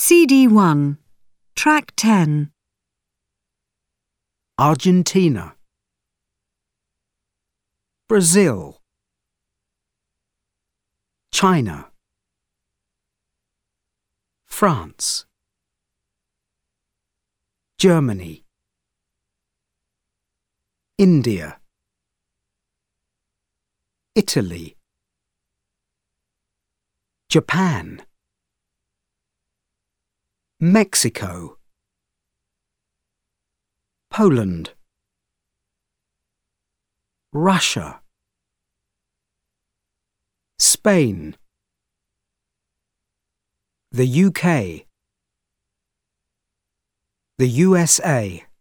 CD1, Track 10. Argentina, Brazil, China, France, Germany, India, Italy, Japan, Mexico, Poland, Russia, Spain, the UK, the USA,